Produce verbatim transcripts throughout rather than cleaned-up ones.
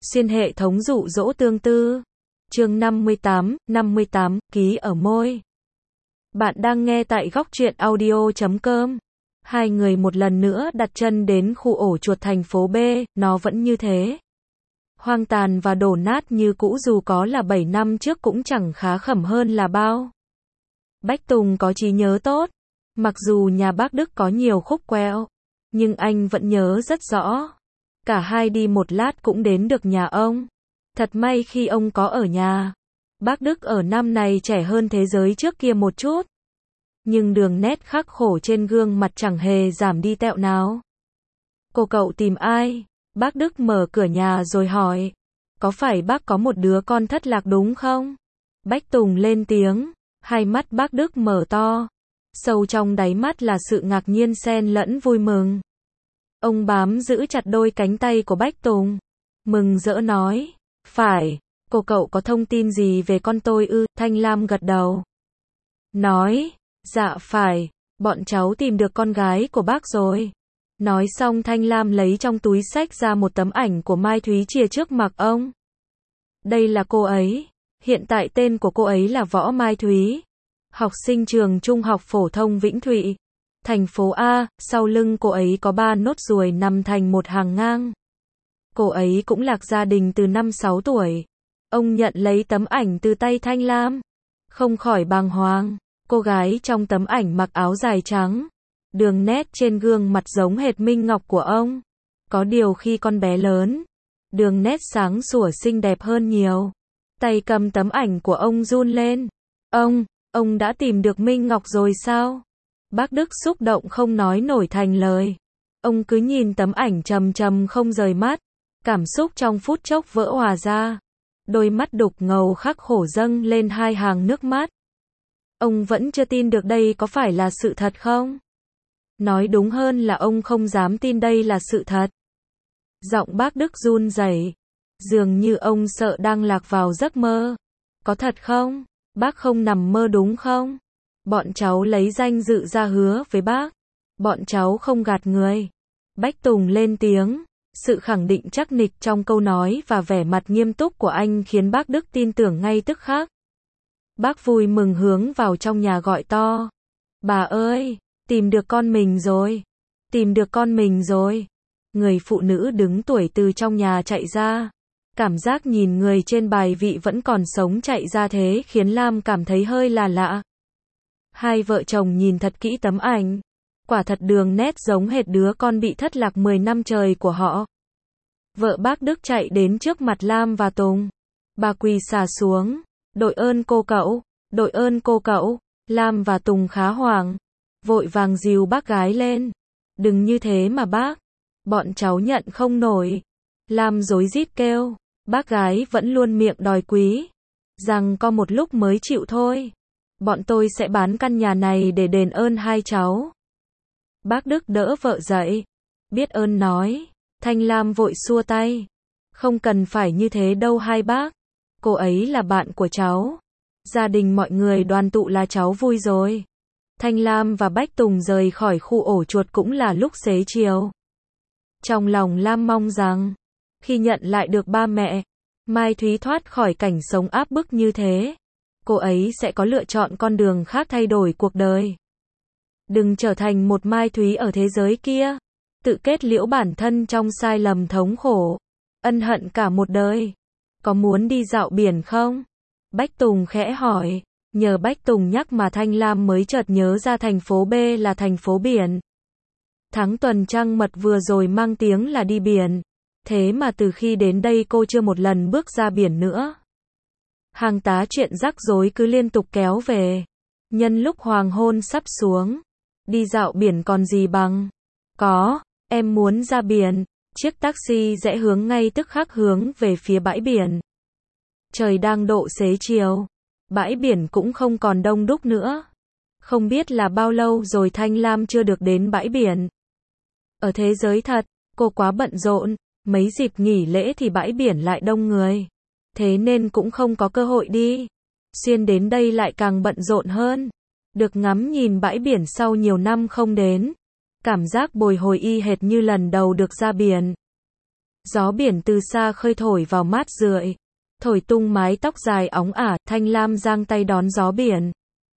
Xuyên hệ thống dụ dỗ tương tư. Chương năm mươi tám, năm mươi tám, ký ở môi. Bạn đang nghe tại góc truyện audio chấm com. Hai người một lần nữa đặt chân đến khu ổ chuột thành phố B, nó vẫn như thế. Hoang tàn và đổ nát như cũ, dù có là bảy năm trước cũng chẳng khá khẩm hơn là bao. Bách Tùng có trí nhớ tốt. Mặc dù nhà bác Đức có nhiều khúc quẹo, nhưng anh vẫn nhớ rất rõ. Cả hai đi một lát cũng đến được nhà ông. Thật may khi ông có ở nhà. Bác Đức ở năm này trẻ hơn thế giới trước kia một chút. Nhưng đường nét khắc khổ trên gương mặt chẳng hề giảm đi tẹo nào. Cô cậu tìm ai? Bác Đức mở cửa nhà rồi hỏi. Có phải bác có một đứa con thất lạc đúng không? Bách Tùng lên tiếng. Hai mắt bác Đức mở to. Sâu trong đáy mắt là sự ngạc nhiên xen lẫn vui mừng. Ông bám giữ chặt đôi cánh tay của Bách Tùng. Mừng rỡ nói. Phải, cô cậu có thông tin gì về con tôi ư? Thanh Lam gật đầu. Nói. Dạ phải, bọn cháu tìm được con gái của bác rồi. Nói xong Thanh Lam lấy trong túi xách ra một tấm ảnh của Mai Thúy chìa trước mặt ông. Đây là cô ấy. Hiện tại tên của cô ấy là Võ Mai Thúy. Học sinh trường trung học phổ thông Vĩnh Thụy. Thành phố A, sau lưng cô ấy có ba nốt ruồi nằm thành một hàng ngang. Cô ấy cũng lạc gia đình từ năm sáu tuổi. Ông nhận lấy tấm ảnh từ tay Thanh Lam. Không khỏi bàng hoàng. Cô gái trong tấm ảnh mặc áo dài trắng. Đường nét trên gương mặt giống hệt Minh Ngọc của ông. Có điều khi con bé lớn, đường nét sáng sủa xinh đẹp hơn nhiều. Tay cầm tấm ảnh của ông run lên. Ông, ông đã tìm được Minh Ngọc rồi sao? Bác Đức xúc động không nói nổi thành lời. Ông cứ nhìn tấm ảnh trầm trầm không rời mắt. Cảm xúc trong phút chốc vỡ hòa ra. Đôi mắt đục ngầu khắc khổ dâng lên hai hàng nước mắt. Ông vẫn chưa tin được đây có phải là sự thật không? Nói đúng hơn là ông không dám tin đây là sự thật. Giọng bác Đức run rẩy, dường như ông sợ đang lạc vào giấc mơ. Có thật không? Bác không nằm mơ đúng không? Bọn cháu lấy danh dự ra hứa với bác. Bọn cháu không gạt người. Bách Tùng lên tiếng. Sự khẳng định chắc nịch trong câu nói và vẻ mặt nghiêm túc của anh khiến bác Đức tin tưởng ngay tức khắc. Bác vui mừng hướng vào trong nhà gọi to. Bà ơi, tìm được con mình rồi. Tìm được con mình rồi. Người phụ nữ đứng tuổi từ trong nhà chạy ra. Cảm giác nhìn người trên bài vị vẫn còn sống chạy ra thế khiến Lam cảm thấy hơi là lạ. Hai vợ chồng nhìn thật kỹ tấm ảnh. Quả thật đường nét giống hệt đứa con bị thất lạc mười năm trời của họ. Vợ bác Đức chạy đến trước mặt Lam và Tùng. Bà quỳ xà xuống. Đội ơn cô cậu, đội ơn cô cậu. Lam và Tùng khá hoảng. Vội vàng dìu bác gái lên. Đừng như thế mà bác. Bọn cháu nhận không nổi. Lam rối rít kêu. Bác gái vẫn luôn miệng đòi quý. Rằng có một lúc mới chịu thôi. Bọn tôi sẽ bán căn nhà này để đền ơn hai cháu. Bác Đức đỡ vợ dậy. Biết ơn nói. Thanh Lam vội xua tay. Không cần phải như thế đâu hai bác. Cô ấy là bạn của cháu. Gia đình mọi người đoàn tụ là cháu vui rồi. Thanh Lam và Bách Tùng rời khỏi khu ổ chuột cũng là lúc xế chiều. Trong lòng Lam mong rằng, khi nhận lại được ba mẹ, Mai Thúy thoát khỏi cảnh sống áp bức như thế, cô ấy sẽ có lựa chọn con đường khác thay đổi cuộc đời. Đừng trở thành một Mai Thúy ở thế giới kia, tự kết liễu bản thân trong sai lầm thống khổ, ân hận cả một đời. Có muốn đi dạo biển không? Bách Tùng khẽ hỏi. Nhờ Bách Tùng nhắc mà Thanh Lam mới chợt nhớ ra thành phố B là thành phố biển. Tháng tuần trăng mật vừa rồi mang tiếng là đi biển. Thế mà từ khi đến đây cô chưa một lần bước ra biển nữa. Hàng tá chuyện rắc rối cứ liên tục kéo về. Nhân lúc hoàng hôn sắp xuống. Đi dạo biển còn gì bằng. Có, em muốn ra biển. Chiếc taxi rẽ hướng ngay tức khắc hướng về phía bãi biển. Trời đang độ xế chiều. Bãi biển cũng không còn đông đúc nữa. Không biết là bao lâu rồi Thanh Lam chưa được đến bãi biển. Ở thế giới thật, cô quá bận rộn. Mấy dịp nghỉ lễ thì bãi biển lại đông người. Thế nên cũng không có cơ hội đi. Xuyên đến đây lại càng bận rộn hơn. Được ngắm nhìn bãi biển sau nhiều năm không đến. Cảm giác bồi hồi y hệt như lần đầu được ra biển. Gió biển từ xa khơi thổi vào mát rượi, thổi tung mái tóc dài óng ả, Thanh Lam giang tay đón gió biển.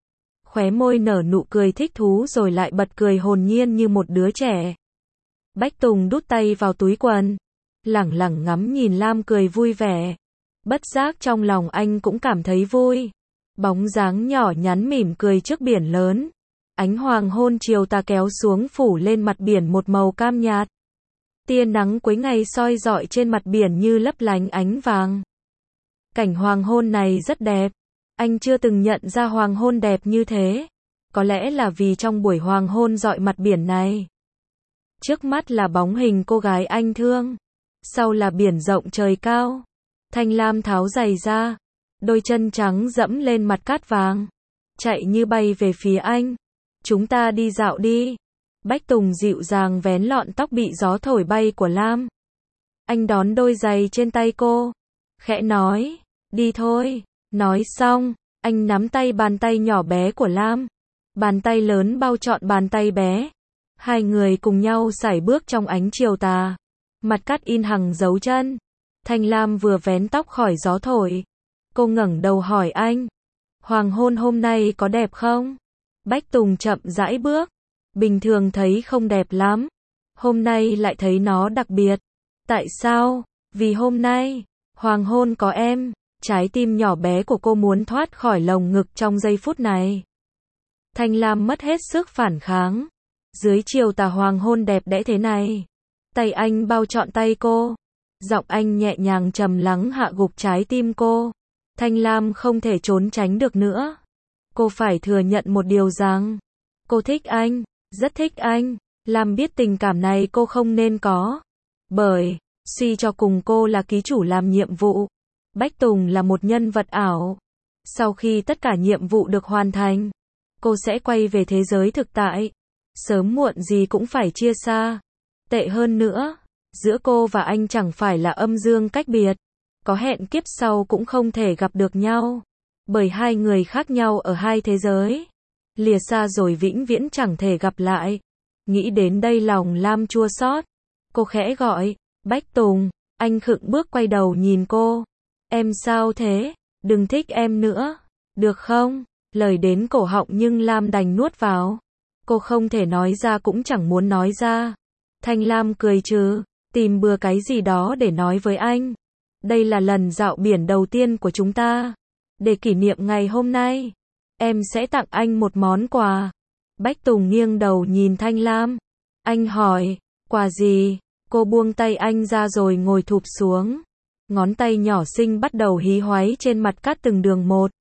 Khóe môi nở nụ cười thích thú rồi lại bật cười hồn nhiên như một đứa trẻ. Bách Tùng đút tay vào túi quần, lẳng lẳng ngắm nhìn Lam cười vui vẻ. Bất giác trong lòng anh cũng cảm thấy vui. Bóng dáng nhỏ nhắn mỉm cười trước biển lớn. Ánh hoàng hôn chiều tà kéo xuống phủ lên mặt biển một màu cam nhạt. Tia nắng cuối ngày soi rọi trên mặt biển như lấp lánh ánh vàng. Cảnh hoàng hôn này rất đẹp. Anh chưa từng nhận ra hoàng hôn đẹp như thế. Có lẽ là vì trong buổi hoàng hôn rọi mặt biển này. Trước mắt là bóng hình cô gái anh thương. Sau là biển rộng trời cao. Thanh Lam tháo giày ra. Đôi chân trắng dẫm lên mặt cát vàng. Chạy như bay về phía anh. Chúng ta đi dạo đi. Bách Tùng dịu dàng vén lọn tóc bị gió thổi bay của Lam. Anh đón đôi giày trên tay cô. Khẽ nói. Đi thôi. Nói xong, anh nắm tay bàn tay nhỏ bé của Lam. Bàn tay lớn bao trọn bàn tay bé. Hai người cùng nhau sải bước trong ánh chiều tà. Mặt cát in hằng dấu chân. Thanh Lam vừa vén tóc khỏi gió thổi. Cô ngẩng đầu hỏi anh. Hoàng hôn hôm nay có đẹp không? Bách Tùng chậm rãi bước. Bình thường thấy không đẹp lắm. Hôm nay lại thấy nó đặc biệt. Tại sao? Vì hôm nay, hoàng hôn có em. Trái tim nhỏ bé của cô muốn thoát khỏi lồng ngực trong giây phút này. Thanh Lam mất hết sức phản kháng. Dưới chiều tà hoàng hôn đẹp đẽ thế này. Tay anh bao trọn tay cô. Giọng anh nhẹ nhàng trầm lắng hạ gục trái tim cô. Thanh Lam không thể trốn tránh được nữa. Cô phải thừa nhận một điều rằng. Cô thích anh. Rất thích anh. Lam biết tình cảm này cô không nên có. Bởi, suy cho cùng cô là ký chủ làm nhiệm vụ. Bách Tùng là một nhân vật ảo. Sau khi tất cả nhiệm vụ được hoàn thành, cô sẽ quay về thế giới thực tại. Sớm muộn gì cũng phải chia xa. Tệ hơn nữa, giữa cô và anh chẳng phải là âm dương cách biệt. Có hẹn kiếp sau cũng không thể gặp được nhau. Bởi hai người khác nhau ở hai thế giới. Lìa xa rồi vĩnh viễn chẳng thể gặp lại. Nghĩ đến đây lòng Lam chua xót. Cô khẽ gọi, Bách Tùng. Anh khựng bước quay đầu nhìn cô. Em sao thế? Đừng thích em nữa. Được không? Lời đến cổ họng nhưng Lam đành nuốt vào. Cô không thể nói ra cũng chẳng muốn nói ra. Thanh Lam cười trừ, tìm bừa cái gì đó để nói với anh. Đây là lần dạo biển đầu tiên của chúng ta. Để kỷ niệm ngày hôm nay, em sẽ tặng anh một món quà. Bách Tùng nghiêng đầu nhìn Thanh Lam. Anh hỏi, quà gì? Cô buông tay anh ra rồi ngồi thụp xuống. Ngón tay nhỏ xinh bắt đầu hí hoáy trên mặt cát từng đường một.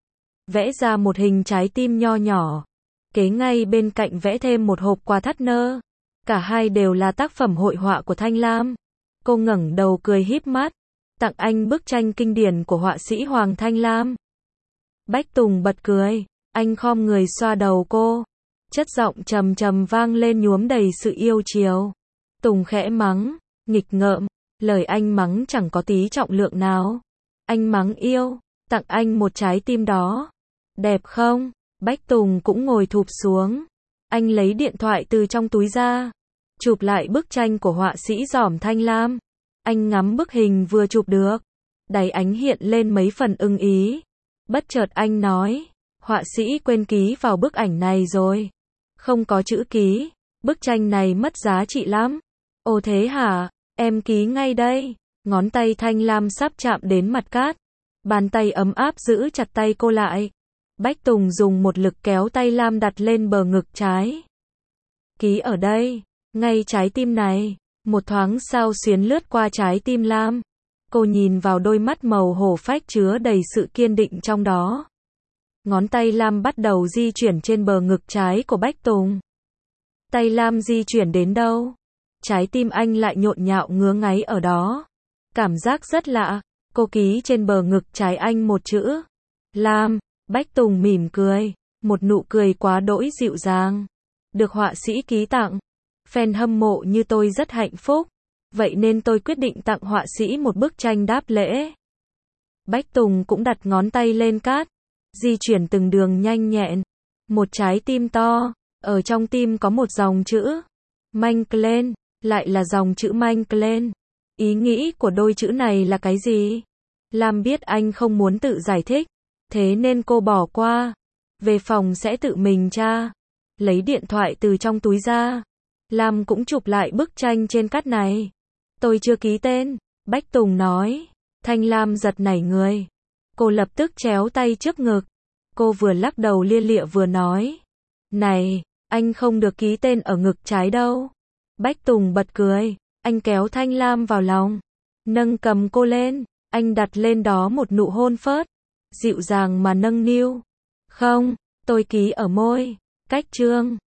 Vẽ ra một hình trái tim nho nhỏ. Kế ngay bên cạnh vẽ thêm một hộp quà thắt nơ. Cả hai đều là tác phẩm hội họa của Thanh Lam. Cô ngẩng đầu cười híp mắt. Tặng anh bức tranh kinh điển của họa sĩ Hoàng Thanh Lam. Bách Tùng bật cười. Anh khom người xoa đầu cô. Chất giọng trầm trầm vang lên nhuốm đầy sự yêu chiều. Tùng khẽ mắng. Nghịch ngợm. Lời anh mắng chẳng có tí trọng lượng nào. Anh mắng yêu. Tặng anh một trái tim đó. Đẹp không? Bách Tùng cũng ngồi thụp xuống. Anh lấy điện thoại từ trong túi ra. Chụp lại bức tranh của họa sĩ Giỏm Thanh Lam. Anh ngắm bức hình vừa chụp được. Đáy ánh hiện lên mấy phần ưng ý. Bất chợt anh nói. Họa sĩ quên ký vào bức ảnh này rồi. Không có chữ ký. Bức tranh này mất giá trị lắm. Ồ thế hả? Em ký ngay đây. Ngón tay Thanh Lam sắp chạm đến mặt cát. Bàn tay ấm áp giữ chặt tay cô lại. Bách Tùng dùng một lực kéo tay Lam đặt lên bờ ngực trái. Ký ở đây. Ngay trái tim này. Một thoáng sao xuyến lướt qua trái tim Lam. Cô nhìn vào đôi mắt màu hổ phách chứa đầy sự kiên định trong đó. Ngón tay Lam bắt đầu di chuyển trên bờ ngực trái của Bách Tùng. Tay Lam di chuyển đến đâu? Trái tim anh lại nhộn nhạo ngứa ngáy ở đó. Cảm giác rất lạ. Cô ký trên bờ ngực trái anh một chữ. Lam. Bách Tùng mỉm cười. Một nụ cười quá đỗi dịu dàng. Được họa sĩ ký tặng. Fan hâm mộ như tôi rất hạnh phúc. Vậy nên tôi quyết định tặng họa sĩ một bức tranh đáp lễ. Bách Tùng cũng đặt ngón tay lên cát. Di chuyển từng đường nhanh nhẹn. Một trái tim to. Ở trong tim có một dòng chữ. Manh Clen. Lại là dòng chữ Manh Clen. Ý nghĩ của đôi chữ này là cái gì? Lam biết anh không muốn tự giải thích, thế nên cô bỏ qua. Về phòng sẽ tự mình tra. Lấy điện thoại từ trong túi ra. Lam cũng chụp lại bức tranh trên cát này. Tôi chưa ký tên, Bách Tùng nói. Thanh Lam giật nảy người. Cô lập tức chéo tay trước ngực. Cô vừa lắc đầu lia lịa vừa nói. Này, anh không được ký tên ở ngực trái đâu. Bách Tùng bật cười. Anh kéo Thanh Lam vào lòng. Nâng cầm cô lên. Anh đặt lên đó một nụ hôn phớt. Dịu dàng mà nâng niu. Không, tôi ký ở môi. Cách trương.